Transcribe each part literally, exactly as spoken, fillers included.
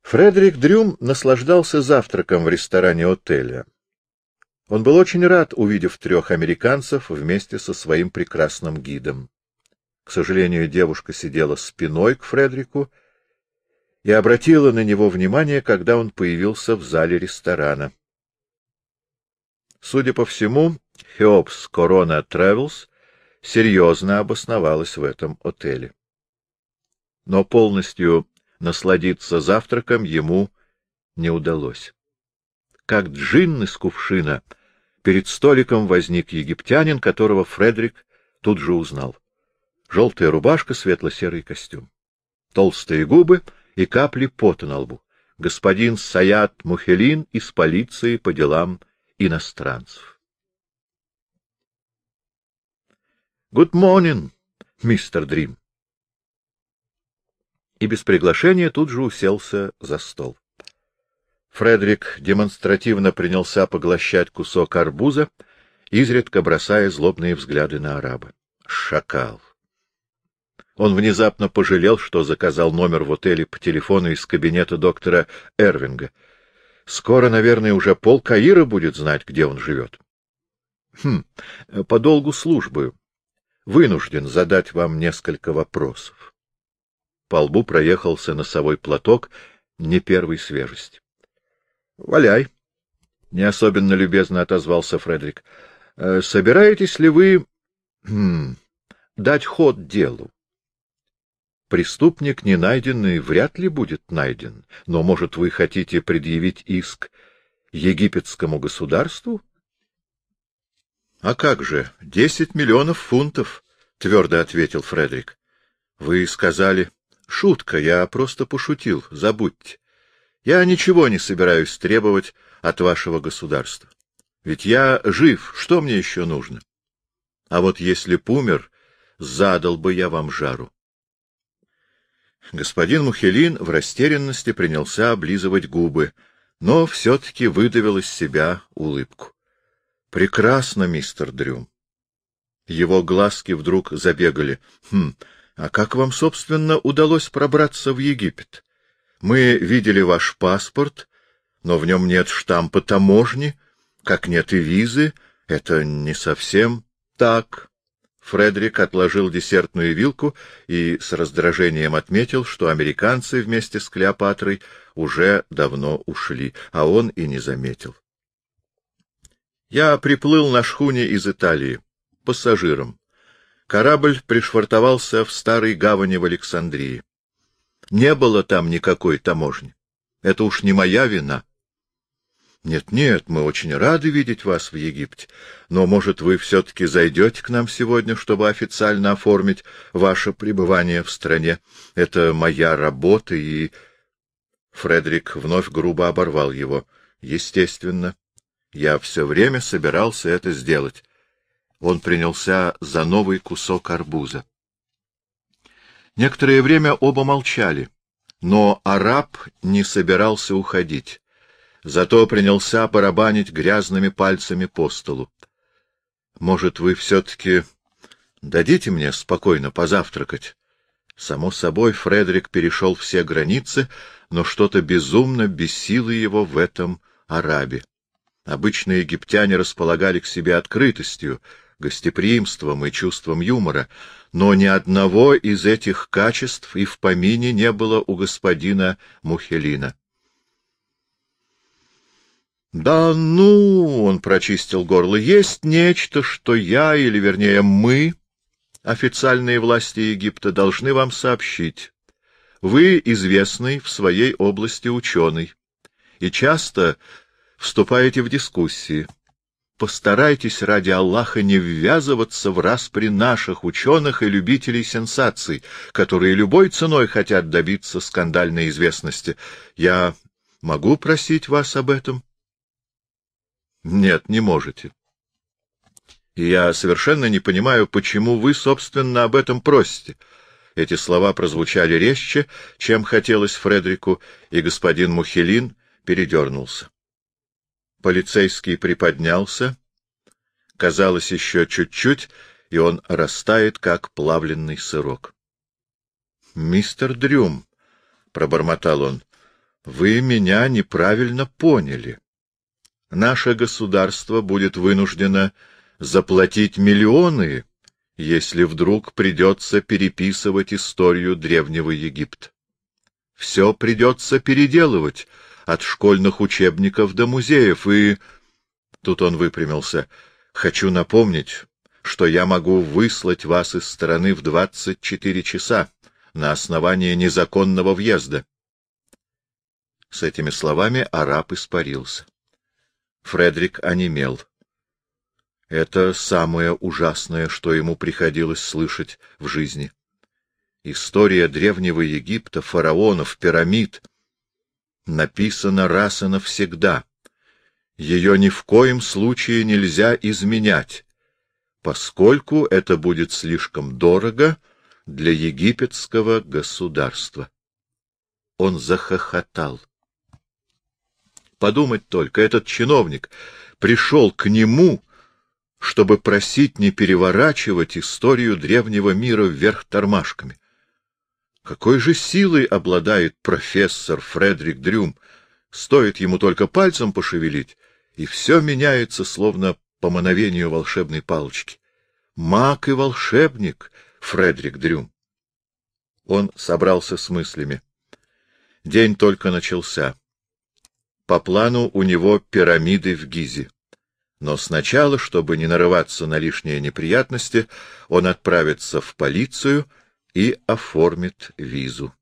Фредерик Дрюм наслаждался завтраком в ресторане отеля. Он был очень рад, увидев трех американцев вместе со своим прекрасным гидом. К сожалению, девушка сидела спиной к Фредерику и обратила на него внимание, когда он появился в зале ресторана. Судя по всему, Хеопс Корона Тревелс серьезно обосновалась в этом отеле. Но полностью насладиться завтраком ему не удалось. Как джинн из кувшина, перед столиком возник египтянин, которого Фредерик тут же узнал. Желтая рубашка, светло-серый костюм, толстые губы и капли пота на лбу. Господин Саят Мухелин из полиции по делам иностранцев. — Good morning, мистер Дрим. И без приглашения тут же уселся за стол. Фредерик демонстративно принялся поглощать кусок арбуза, изредка бросая злобные взгляды на араба. Шакал! Он внезапно пожалел, что заказал номер в отеле по телефону из кабинета доктора Эрвинга. Скоро, наверное, уже пол Каира будет знать, где он живет. Хм, по долгу службы вынужден задать вам несколько вопросов. По лбу проехался носовой платок не первой свежести. — Валяй! — не особенно любезно отозвался Фредерик. — Собираетесь ли вы хм, дать ход делу? Преступник не найденный вряд ли будет найден, но, может, вы хотите предъявить иск египетскому государству? — А как же, десять миллионов фунтов, — твердо ответил Фредерик. — Вы сказали... — Шутка, я просто пошутил, забудьте. Я ничего не собираюсь требовать от вашего государства. Ведь я жив, что мне еще нужно? А вот если б умер, задал бы я вам жару. Господин Мухелин в растерянности принялся облизывать губы, но все-таки выдавил из себя улыбку. — Прекрасно, мистер Дрюм. Его глазки вдруг забегали. — Хм, а как вам, собственно, удалось пробраться в Египет? Мы видели ваш паспорт, но в нем нет штампа таможни, как нет и визы. Это не совсем так. Фредерик отложил десертную вилку и с раздражением отметил, что американцы вместе с Клеопатрой уже давно ушли, а он и не заметил. Я приплыл на шхуне из Италии, пассажиром. Корабль пришвартовался в старой гавани в Александрии. Не было там никакой таможни. Это уж не моя вина. Нет-нет, мы очень рады видеть вас в Египте, но, может, вы все-таки зайдете к нам сегодня, чтобы официально оформить ваше пребывание в стране. Это моя работа, и... Фредерик вновь грубо оборвал его. Естественно, я все время собирался это сделать. Он принялся за новый кусок арбуза. Некоторое время оба молчали, но араб не собирался уходить. Зато принялся барабанить грязными пальцами по столу. — Может, вы все-таки дадите мне спокойно позавтракать? Само собой, Фредерик перешел все границы, но что-то безумно бесило его в этом арабе. Обычно египтяне располагали к себе открытостью, гостеприимством и чувством юмора, но ни одного из этих качеств и в помине не было у господина Мухелина. — Да ну, — он прочистил горло, — есть нечто, что я, или, вернее, мы, официальные власти Египта, должны вам сообщить. Вы известный в своей области ученый и часто вступаете в дискуссии. Постарайтесь ради Аллаха не ввязываться в распри наших ученых и любителей сенсаций, которые любой ценой хотят добиться скандальной известности. Я могу просить вас об этом? Нет, не можете. И я совершенно не понимаю, почему вы, собственно, об этом просите. Эти слова прозвучали резче, чем хотелось Фредерику, и господин Мухелин передернулся. Полицейский приподнялся. Казалось, еще чуть-чуть, и он растает, как плавленный сырок. — Мистер Дрюм, — пробормотал он, Вы меня неправильно поняли. Наше государство будет вынуждено заплатить миллионы, если вдруг придется переписывать историю Древнего Египта. Все придется переделывать, от школьных учебников до музеев, и... Тут он выпрямился. Хочу напомнить, что я могу выслать вас из страны в двадцать четыре часа на основании незаконного въезда. С этими словами араб испарился. Фредерик онемел. Это самое ужасное, что ему приходилось слышать в жизни. История Древнего Египта, фараонов, пирамид написана раз и навсегда. Ее ни в коем случае нельзя изменять, поскольку это будет слишком дорого для египетского государства. Он захохотал. Подумать только, этот чиновник пришел к нему, чтобы просить не переворачивать историю древнего мира вверх тормашками. Какой же силой обладает профессор Фредерик Дрюм? Стоит ему только пальцем пошевелить, и все меняется, словно по мановению волшебной палочки. Маг и волшебник Фредерик Дрюм. Он собрался с мыслями. День только начался. По плану у него пирамиды в Гизе. Но сначала, чтобы не нарываться на лишние неприятности, он отправится в полицию и оформит визу.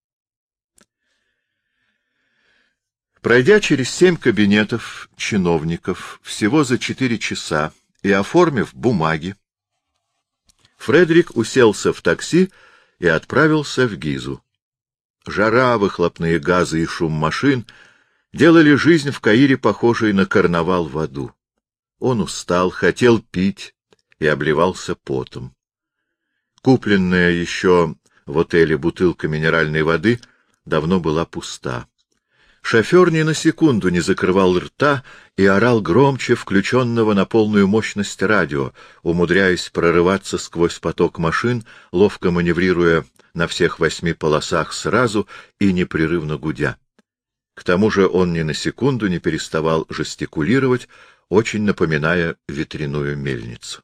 Пройдя через семь кабинетов чиновников всего за четыре часа и оформив бумаги, Фредерик уселся в такси и отправился в Гизу. Жара, выхлопные газы и шум машин делали жизнь в Каире похожей на карнавал в аду. Он устал, хотел пить и обливался потом. Купленная еще в отеле бутылка минеральной воды давно была пуста. Шофер ни на секунду не закрывал рта и орал громче включенного на полную мощность радио, умудряясь прорываться сквозь поток машин, ловко маневрируя на всех восьми полосах сразу и непрерывно гудя. К тому же он ни на секунду не переставал жестикулировать, очень напоминая ветряную мельницу.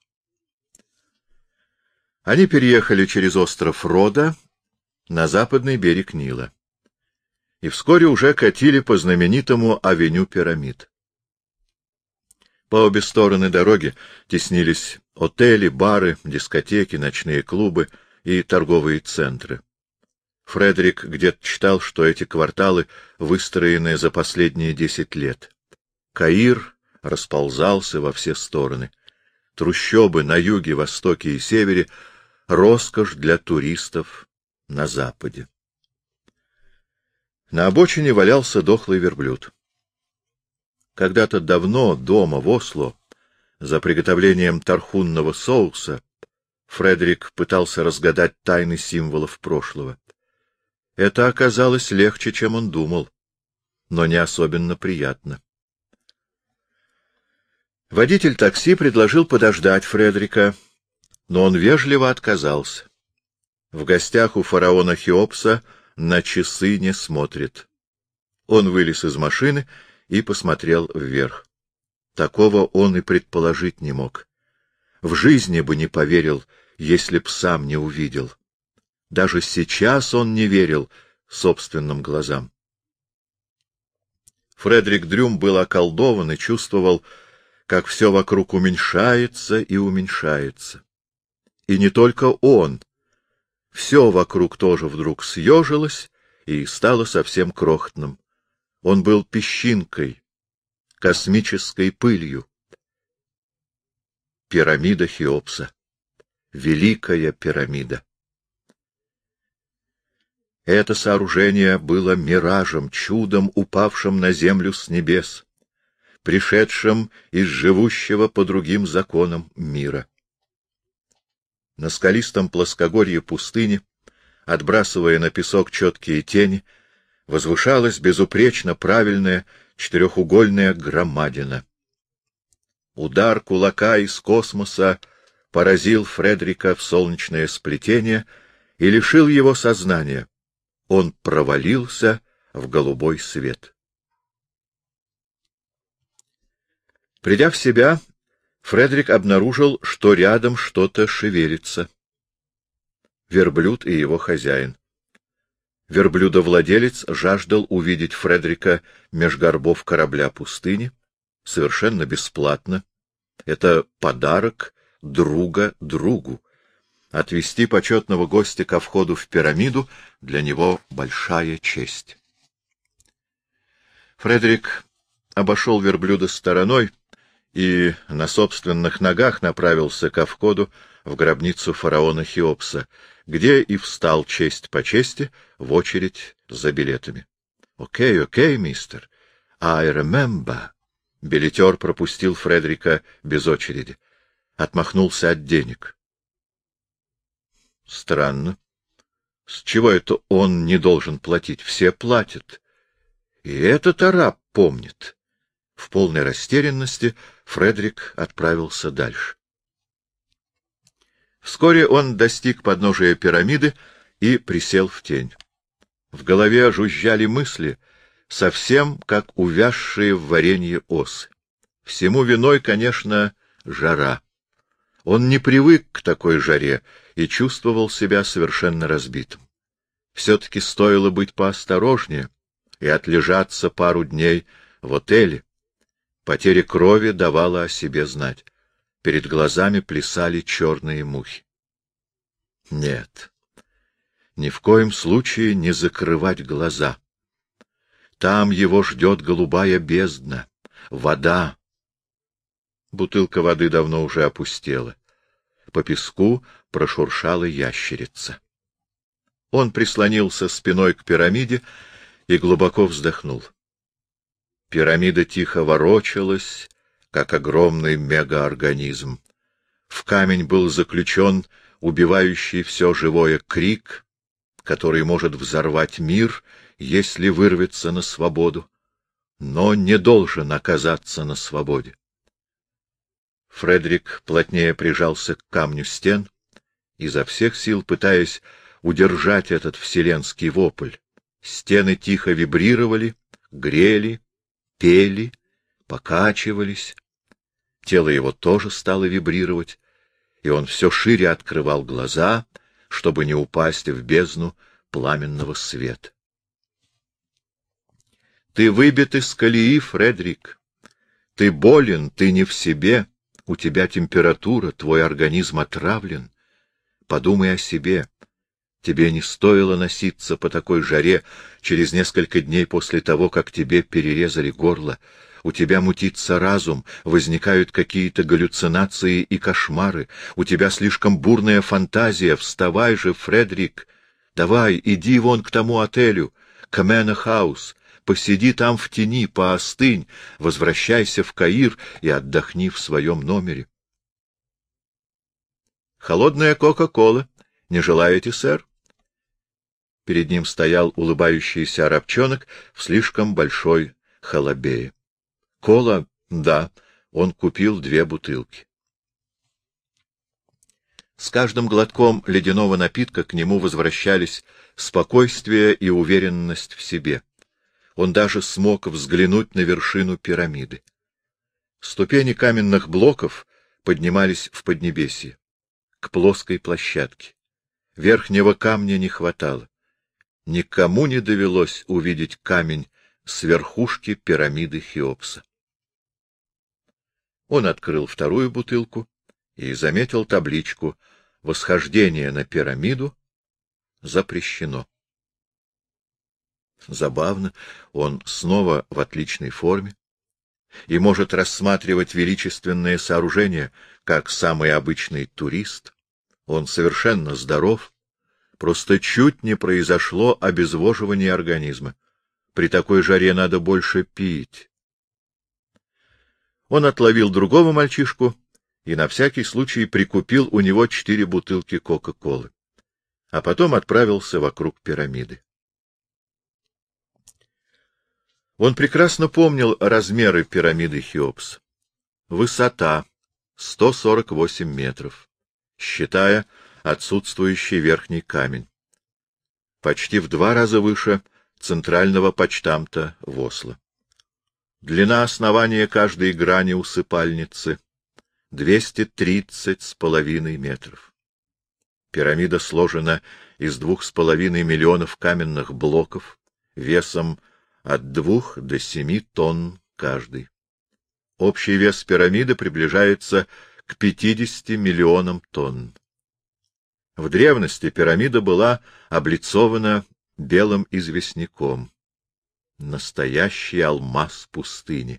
Они переехали через остров Рода на западный берег Нила и вскоре уже катили по знаменитому авеню пирамид. По обе стороны дороги теснились отели, бары, дискотеки, ночные клубы и торговые центры. Фредерик где-то читал, что эти кварталы выстроены за последние десять лет. Каир расползался во все стороны. Трущобы на юге, востоке и севере — роскошь для туристов на западе. На обочине валялся дохлый верблюд. Когда-то давно, дома в Осло, за приготовлением тархунного соуса, Фредерик пытался разгадать тайны символов прошлого. Это оказалось легче, чем он думал, но не особенно приятно. Водитель такси предложил подождать Фредерика, но он вежливо отказался. В гостях у фараона Хеопса на часы не смотрит. Он вылез из машины и посмотрел вверх. Такого он и предположить не мог. В жизни бы не поверил, если б сам не увидел. Даже сейчас он не верил собственным глазам. Фредерик Дрюм был околдован и чувствовал, как все вокруг уменьшается и уменьшается. И не только он. Все вокруг тоже вдруг съежилось и стало совсем крохотным. Он был песчинкой, космической пылью. Пирамида Хеопса. Великая пирамида. Это сооружение было миражем, чудом, упавшим на землю с небес, пришедшим из живущего по другим законам мира. На скалистом плоскогорье пустыни, отбрасывая на песок четкие тени, возвышалась безупречно правильная четырехугольная громадина. Удар кулака из космоса поразил Фредерика в солнечное сплетение и лишил его сознания. Он провалился в голубой свет. Придя в себя, Фредерик обнаружил, что рядом что-то шевелится. Верблюд и его хозяин. Верблюдовладелец жаждал увидеть Фредерика меж горбов корабля пустыни, совершенно бесплатно. Это подарок друга другу. Отвести почетного гостя ко входу в пирамиду для него большая честь. Фредерик обошел верблюда стороной и на собственных ногах направился ко входу в гробницу фараона Хеопса, где и встал честь по чести в очередь за билетами. — Окей, окей, мистер. I remember. Билетер пропустил Фредерика без очереди. Отмахнулся от денег. Странно. С чего это он не должен платить? Все платят. И этот араб помнит. В полной растерянности Фредерик отправился дальше. Вскоре он достиг подножия пирамиды и присел в тень. В голове жужжали мысли, совсем как увязшие в варенье осы. Всему виной, конечно, жара. Он не привык к такой жаре и чувствовал себя совершенно разбитым. Все-таки стоило быть поосторожнее и отлежаться пару дней в отеле. Потеря крови давала о себе знать. Перед глазами плясали черные мухи. Нет, ни в коем случае не закрывать глаза. Там его ждет голубая бездна, вода. Бутылка воды давно уже опустела. По песку прошуршала ящерица. Он прислонился спиной к пирамиде и глубоко вздохнул. Пирамида тихо ворочалась, как огромный мегаорганизм. В камень был заключен убивающий все живое крик, который может взорвать мир, если вырвется на свободу, но не должен оказаться на свободе. Фредерик плотнее прижался к камню стен, изо всех сил пытаясь удержать этот вселенский вопль. Стены тихо вибрировали, грели, пели, покачивались. Тело его тоже стало вибрировать, и он все шире открывал глаза, чтобы не упасть в бездну пламенного света. Ты выбит из колеи, Фредерик. Ты болен, ты не в себе, у тебя температура, твой организм отравлен. Подумай о себе. Тебе не стоило носиться по такой жаре через несколько дней после того, как тебе перерезали горло. У тебя мутится разум, возникают какие-то галлюцинации и кошмары. У тебя слишком бурная фантазия. Вставай же, Фредерик. Давай, иди вон к тому отелю, к Мэна Хаус. Посиди там в тени, поостынь, возвращайся в Каир и отдохни в своем номере. Холодная кока-кола. Не желаете, сэр? Перед ним стоял улыбающийся арабчонок в слишком большой халабее. Кола? Да. Он купил две бутылки. С каждым глотком ледяного напитка к нему возвращались спокойствие и уверенность в себе. Он даже смог взглянуть на вершину пирамиды. Ступени каменных блоков поднимались в поднебесье, к плоской площадке. Верхнего камня не хватало. Никому не довелось увидеть камень с верхушки пирамиды Хеопса. Он открыл вторую бутылку и заметил табличку «Восхождение на пирамиду запрещено». Забавно, он снова в отличной форме и может рассматривать величественное сооружение, как самый обычный турист. Он совершенно здоров, просто чуть не произошло обезвоживание организма. При такой жаре надо больше пить. Он отловил другого мальчишку и на всякий случай прикупил у него четыре бутылки кока-колы, а потом отправился вокруг пирамиды. Он прекрасно помнил размеры пирамиды Хеопса. Высота — сто сорок восемь метров, считая отсутствующий верхний камень. Почти в два раза выше центрального почтамта в Осло. Длина основания каждой грани усыпальницы — двести тридцать с половиной метров. Пирамида сложена из двух с половиной миллионов каменных блоков весом от двух до семи тонн каждый. Общий вес пирамиды приближается к пятидесяти миллионам тонн. В древности пирамида была облицована белым известняком. Настоящий алмаз пустыни.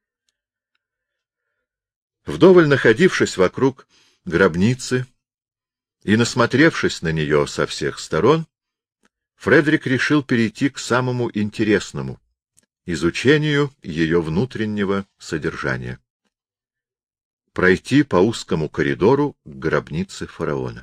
Вдоволь находившись вокруг гробницы и насмотревшись на нее со всех сторон, Фредерик решил перейти к самому интересному — изучению ее внутреннего содержания. Пройти по узкому коридору к гробнице фараона.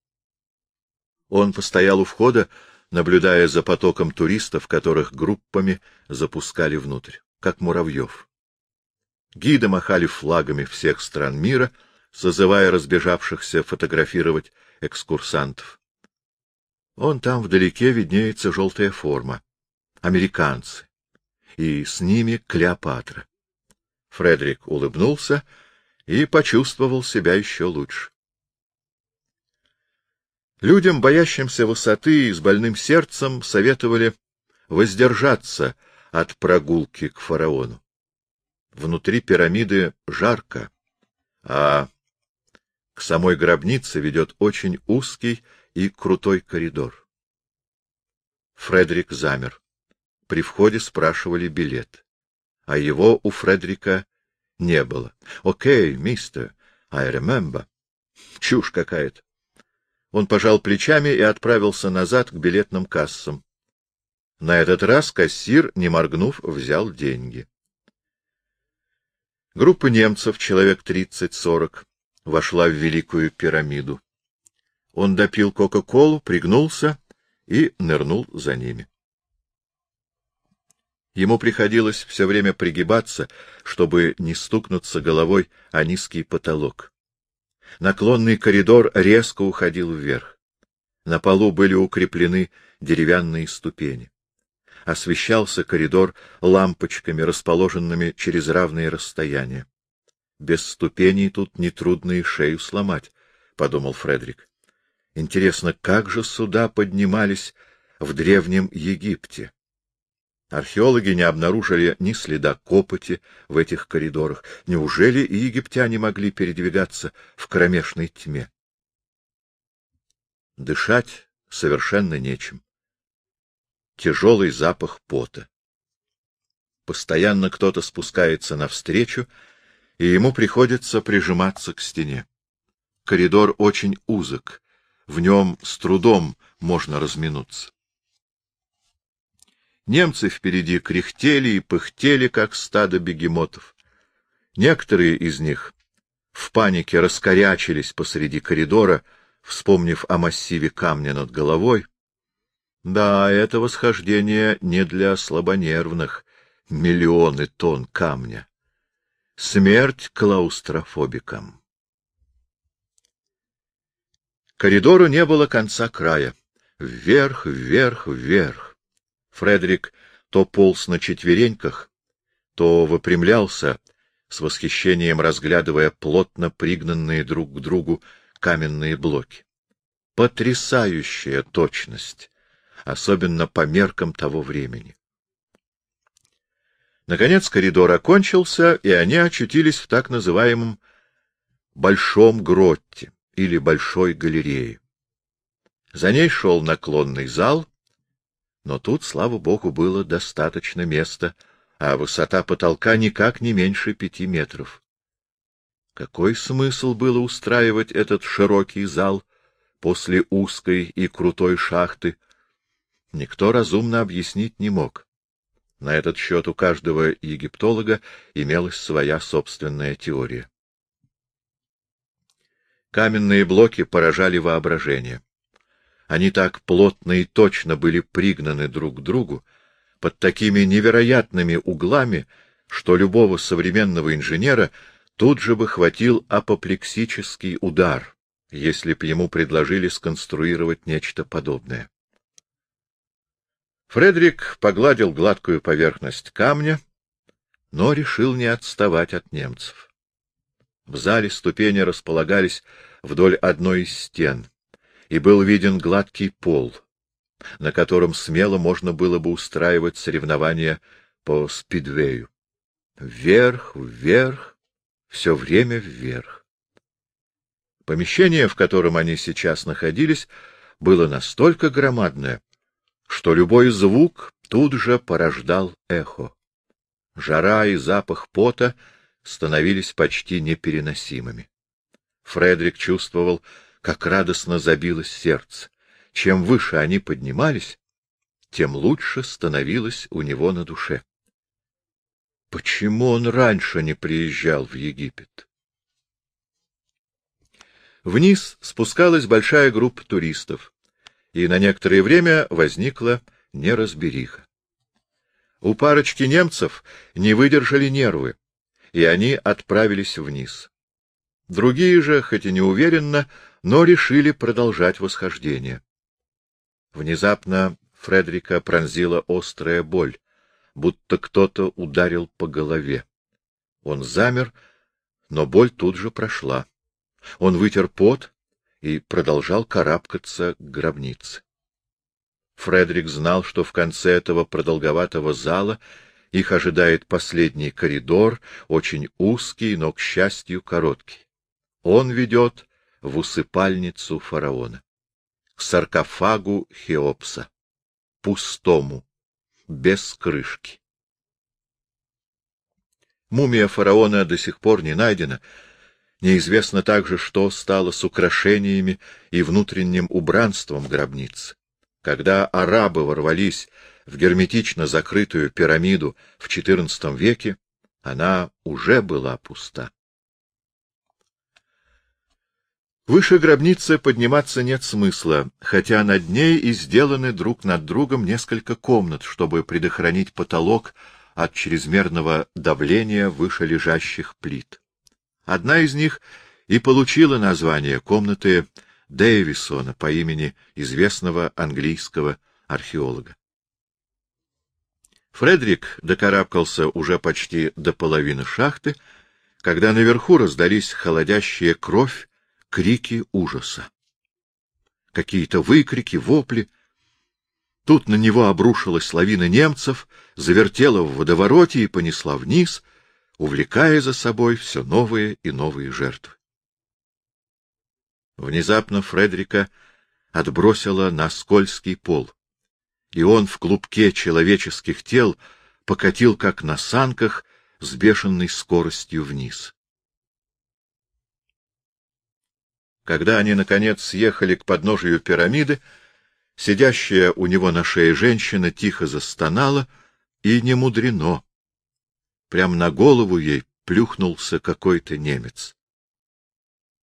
Он постоял у входа, наблюдая за потоком туристов, которых группами запускали внутрь, как муравьев. Гиды махали флагами всех стран мира, созывая разбежавшихся фотографировать экскурсантов. Вон там вдалеке виднеется желтая форма. Американцы. И с ними Клеопатра. Фредерик улыбнулся и почувствовал себя еще лучше. Людям, боящимся высоты и с больным сердцем, советовали воздержаться от прогулки к фараону. Внутри пирамиды жарко, а к самой гробнице ведет очень узкий и крутой коридор. Фредерик замер. При входе спрашивали билет, а его у Фредерика не было. — Окей, мистер, I remember. Чушь какая-то. Он пожал плечами и отправился назад к билетным кассам. На этот раз кассир, не моргнув, взял деньги. Группа немцев, человек тридцать-сорок, вошла в Великую пирамиду. Он допил кока-колу, пригнулся и нырнул за ними. Ему приходилось все время пригибаться, чтобы не стукнуться головой о низкий потолок. Наклонный коридор резко уходил вверх. На полу были укреплены деревянные ступени. Освещался коридор лампочками, расположенными через равные расстояния. Без ступеней тут нетрудно и шею сломать, — подумал Фредерик. Интересно, как же сюда поднимались в Древнем Египте? Археологи не обнаружили ни следа копоти в этих коридорах. Неужели и египтяне могли передвигаться в кромешной тьме? Дышать совершенно нечем. Тяжелый запах пота. Постоянно кто-то спускается навстречу, и ему приходится прижиматься к стене. Коридор очень узок, в нем с трудом можно разминуться. Немцы впереди кряхтели и пыхтели, как стадо бегемотов. Некоторые из них в панике раскорячились посреди коридора, вспомнив о массиве камня над головой. Да, это восхождение не для слабонервных, миллионы тонн камня. Смерть клаустрофобикам. Коридору не было конца края. Вверх, вверх, вверх. Фредерик то полз на четвереньках, то выпрямлялся, с восхищением разглядывая плотно пригнанные друг к другу каменные блоки. Потрясающая точность, особенно по меркам того времени. Наконец коридор окончился, и они очутились в так называемом Большом гротте или Большой галерее. За ней шел наклонный зал, но тут, слава богу, было достаточно места, а высота потолка никак не меньше пяти метров. Какой смысл было устраивать этот широкий зал после узкой и крутой шахты, никто разумно объяснить не мог. На этот счет у каждого египтолога имелась своя собственная теория. Каменные блоки поражали воображение. Они так плотно и точно были пригнаны друг к другу, под такими невероятными углами, что любого современного инженера тут же бы хватил апоплексический удар, если б ему предложили сконструировать нечто подобное. Фредерик погладил гладкую поверхность камня, но решил не отставать от немцев. В зале ступени располагались вдоль одной из стен, и был виден гладкий пол, на котором смело можно было бы устраивать соревнования по спидвею. Вверх, вверх, все время вверх. Помещение, в котором они сейчас находились, было настолько громадное, что любой звук тут же порождал эхо. Жара и запах пота становились почти непереносимыми. Фредерик чувствовал, как радостно забилось сердце. Чем выше они поднимались, тем лучше становилось у него на душе. Почему он раньше не приезжал в Египет? Вниз спускалась большая группа туристов, и на некоторое время возникла неразбериха. У парочки немцев не выдержали нервы, и они отправились вниз. Другие же, хоть и неуверенно, но решили продолжать восхождение. Внезапно Фредерика пронзила острая боль, будто кто-то ударил по голове. Он замер, но боль тут же прошла. Он вытер пот и продолжал карабкаться к гробнице. Фредерик знал, что в конце этого продолговатого зала их ожидает последний коридор, очень узкий, но, к счастью, короткий. Он ведет в усыпальницу фараона, к саркофагу Хеопса, пустому, без крышки. Мумия фараона до сих пор не найдена. Неизвестно также, что стало с украшениями и внутренним убранством гробницы. Когда арабы ворвались в герметично закрытую пирамиду в четырнадцатом веке, она уже была пуста. Выше гробницы подниматься нет смысла, хотя над ней и сделаны друг над другом несколько комнат, чтобы предохранить потолок от чрезмерного давления вышележащих плит. Одна из них и получила название комнаты Дэвисона по имени известного английского археолога. Фредерик докарабкался уже почти до половины шахты, когда наверху раздались холодящие кровь крики ужаса. Какие-то выкрики, вопли. Тут на него обрушилась лавина немцев, завертела в водовороте и понесла вниз, увлекая за собой все новые и новые жертвы. Внезапно Фредерика отбросило на скользкий пол, и он в клубке человеческих тел покатил, как на санках, с бешеной скоростью вниз. Когда они, наконец, съехали к подножию пирамиды, сидящая у него на шее женщина тихо застонала, и не мудрено. Прямо на голову ей плюхнулся какой-то немец.